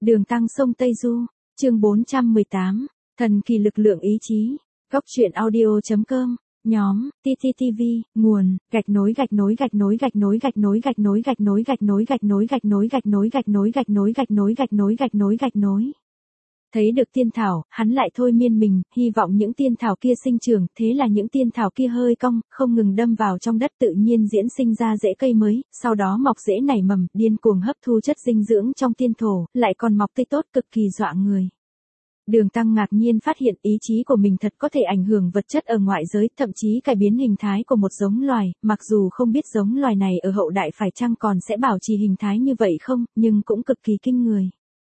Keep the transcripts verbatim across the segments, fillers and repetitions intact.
Đường Tăng sông Tây Du, chương bốn trăm mười tám, thần kỳ lực lượng ý chí, góc truyện audio.com, nhóm, tê tê tê vê, nguồn, gạch nối gạch nối gạch nối gạch nối gạch nối gạch nối gạch nối gạch nối gạch nối gạch nối gạch nối gạch nối gạch nối gạch nối gạch nối gạch nối gạch nối. Thấy được tiên thảo, hắn lại thôi miên mình, hy vọng những tiên thảo kia sinh trưởng, thế là những tiên thảo kia hơi cong, không ngừng đâm vào trong đất tự nhiên diễn sinh ra rễ cây mới, sau đó mọc rễ nảy mầm, điên cuồng hấp thu chất dinh dưỡng trong tiên thổ, lại còn mọc tươi tốt cực kỳ dọa người. Đường Tăng ngạc nhiên phát hiện ý chí của mình thật có thể ảnh hưởng vật chất ở ngoại giới, thậm chí cải biến hình thái của một giống loài, mặc dù không biết giống loài này ở hậu đại phải chăng còn sẽ bảo trì hình thái như vậy không, nhưng cũng cực kỳ kinh người.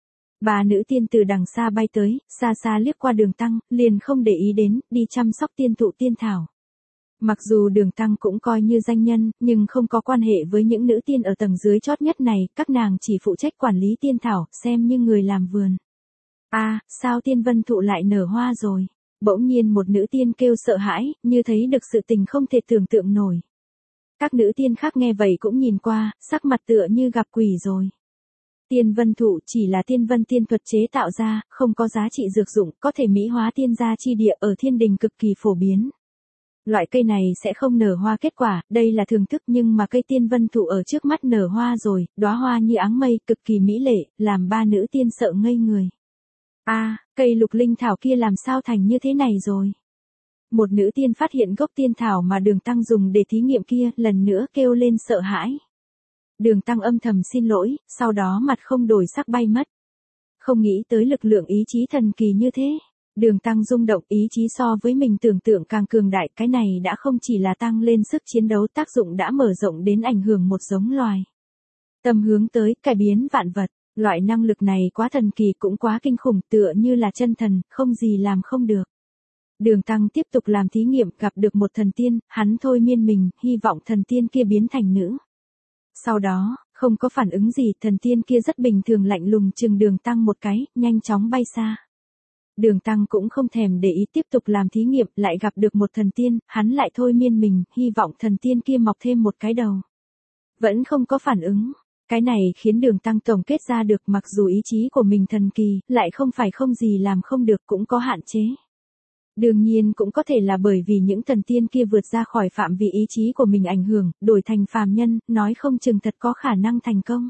Ba nữ tiên từ đằng xa bay tới, xa xa liếc qua Đường Tăng, liền không để ý đến, đi chăm sóc tiên thụ tiên thảo. Mặc dù Đường Tăng cũng coi như danh nhân, nhưng không có quan hệ với những nữ tiên ở tầng dưới chót nhất này, các nàng chỉ phụ trách quản lý tiên thảo, xem như người làm vườn. A, à, sao tiên vân thụ lại nở hoa rồi? Bỗng nhiên một nữ tiên kêu sợ hãi, như thấy được sự tình không thể tưởng tượng nổi. Các nữ tiên khác nghe vậy cũng nhìn qua, sắc mặt tựa như gặp quỷ rồi. Tiên vân thụ chỉ là tiên vân tiên thuật chế tạo ra, không có giá trị dược dụng, có thể mỹ hóa tiên gia chi địa ở thiên đình cực kỳ phổ biến. Loại cây này sẽ không nở hoa kết quả, đây là thường thức, nhưng mà cây tiên vân thụ ở trước mắt nở hoa rồi, đóa hoa như áng mây, cực kỳ mỹ lệ, làm ba nữ tiên sợ ngây người. A, à, cây lục linh thảo kia làm sao thành như thế này rồi? Một nữ tiên phát hiện gốc tiên thảo mà Đường Tăng dùng để thí nghiệm kia, lần nữa kêu lên sợ hãi. Đường Tăng âm thầm xin lỗi, sau đó mặt không đổi sắc bay mất. Không nghĩ tới lực lượng ý chí thần kỳ như thế. Đường Tăng rung động, ý chí so với mình tưởng tượng càng cường đại, cái này đã không chỉ là tăng lên sức chiến đấu, tác dụng đã mở rộng đến ảnh hưởng một giống loài. Tâm hướng tới, cải biến vạn vật, loại năng lực này quá thần kỳ cũng quá kinh khủng, tựa như là chân thần, không gì làm không được. Đường Tăng tiếp tục làm thí nghiệm, gặp được một thần tiên, hắn thôi miên mình, hy vọng thần tiên kia biến thành nữ. Sau đó, không có phản ứng gì, thần tiên kia rất bình thường lạnh lùng chừng Đường Tăng một cái, nhanh chóng bay xa. Đường Tăng cũng không thèm để ý tiếp tục làm thí nghiệm, lại gặp được một thần tiên, hắn lại thôi miên mình, hy vọng thần tiên kia mọc thêm một cái đầu. Vẫn không có phản ứng. Cái này khiến Đường Tăng tổng kết ra được, mặc dù ý chí của mình thần kỳ, lại không phải không gì làm không được, cũng có hạn chế. Đương nhiên cũng có thể là bởi vì những thần tiên kia vượt ra khỏi phạm vi ý chí của mình ảnh hưởng, đổi thành phàm nhân, nói không chừng thật có khả năng thành công.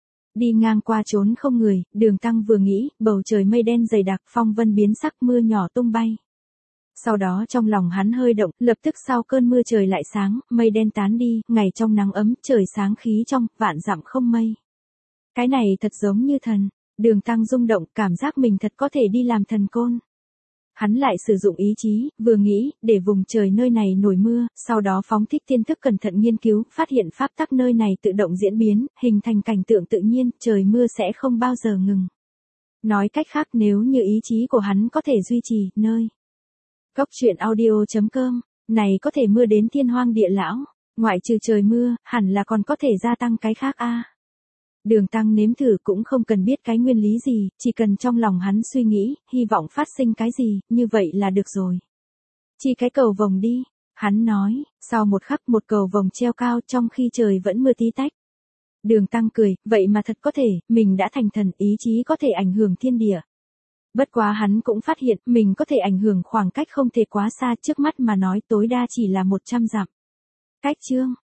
Đi ngang qua trốn không người, Đường Tăng vừa nghĩ, bầu trời mây đen dày đặc, phong vân biến sắc, mưa nhỏ tung bay. Sau đó trong lòng hắn hơi động, lập tức sau cơn mưa trời lại sáng, mây đen tán đi, ngày trong nắng ấm, trời sáng khí trong, vạn dặm không mây. Cái này thật giống như thần. Đường Tăng rung động, cảm giác mình thật có thể đi làm thần côn. Hắn lại sử dụng ý chí, vừa nghĩ, để vùng trời nơi này nổi mưa, sau đó phóng thích tiên thức cẩn thận nghiên cứu, phát hiện pháp tắc nơi này tự động diễn biến, hình thành cảnh tượng tự nhiên, trời mưa sẽ không bao giờ ngừng. Nói cách khác, nếu như ý chí của hắn có thể duy trì, nơi góc truyện audio.com, này có thể mưa đến thiên hoang địa lão, ngoại trừ trời mưa, hẳn là còn có thể gia tăng cái khác a. À. Đường Tăng nếm thử cũng không cần biết cái nguyên lý gì, chỉ cần trong lòng hắn suy nghĩ, hy vọng phát sinh cái gì, như vậy là được rồi. Chỉ cái cầu vồng đi, hắn nói, sau một khắc một cầu vồng treo cao trong khi trời vẫn mưa tí tách. Đường Tăng cười, vậy mà thật có thể, mình đã thành thần, ý chí có thể ảnh hưởng thiên địa. Bất quá hắn cũng phát hiện, mình có thể ảnh hưởng khoảng cách không thể quá xa, trước mắt mà nói tối đa chỉ là một trăm dặm. Cách chương,